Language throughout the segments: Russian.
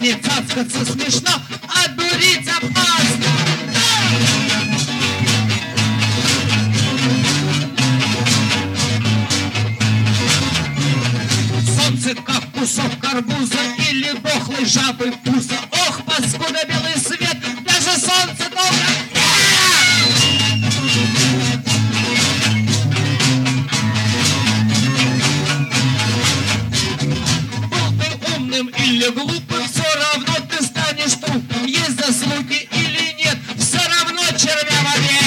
бабами цацкаться смешно, а дурить опасно. Солнце, как кусок карбуза или дохлой жабы пуза. Ох, паскуда белый свет, даже солнце долго. Был ты умным или глупым, все равно ты станешь трупом. Есть заслуги или нет, все равно червя в обед.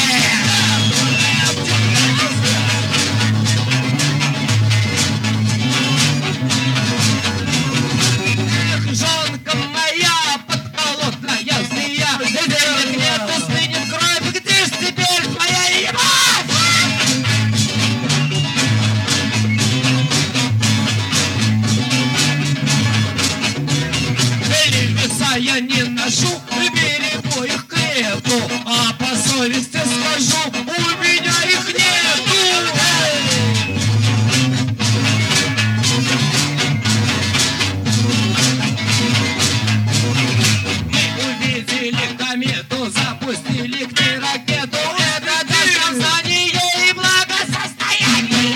Жонка моя, подколотная змея, денег нету, стынет кровь, где ж теперь твоя ебать? Веса я не ношу, берегу их к лету, а по совести скажу, у меня их нету. Увидели комету, запустили к ней ракету. Это даст знание и благосостояние.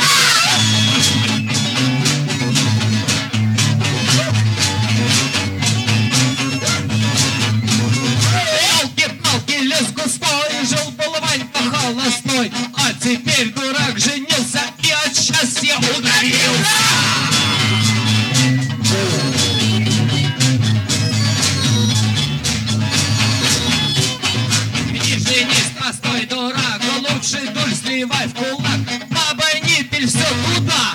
Елки-палки, лес густой, жил был Ванька холостой, а теперь дурак женился и от счастья удавился. Женись, простой дурак, лучше дуль сливай в кулак. Баба не пиль, все туда.